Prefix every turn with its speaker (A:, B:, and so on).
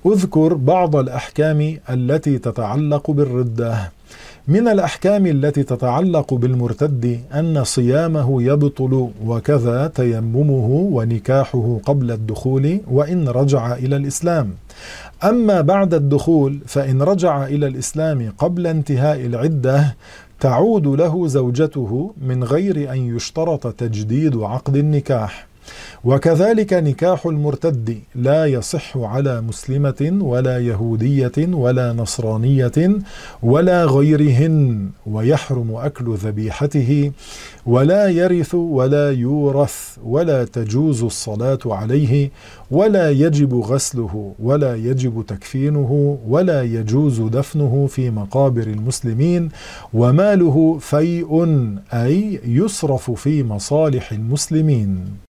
A: أذكر بعض الأحكام التي تتعلق بالردة. من الأحكام التي تتعلق بالمرتد أن صيامه يبطل، وكذا تيممه ونكاحه قبل الدخول وإن رجع إلى الإسلام. أما بعد الدخول فإن رجع إلى الإسلام قبل انتهاء العدة تعود له زوجته من غير أن يشترط تجديد عقد النكاح. وكذلك نكاح المرتد لا يصح على مسلمة ولا يهودية ولا نصرانية ولا غيرهن، ويحرم أكل ذبيحته، ولا يرث ولا يورث، ولا تجوز الصلاة عليه، ولا يجب غسله، ولا يجب تكفينه، ولا يجوز دفنه في مقابر المسلمين، وماله فيء أي يصرف في مصالح المسلمين.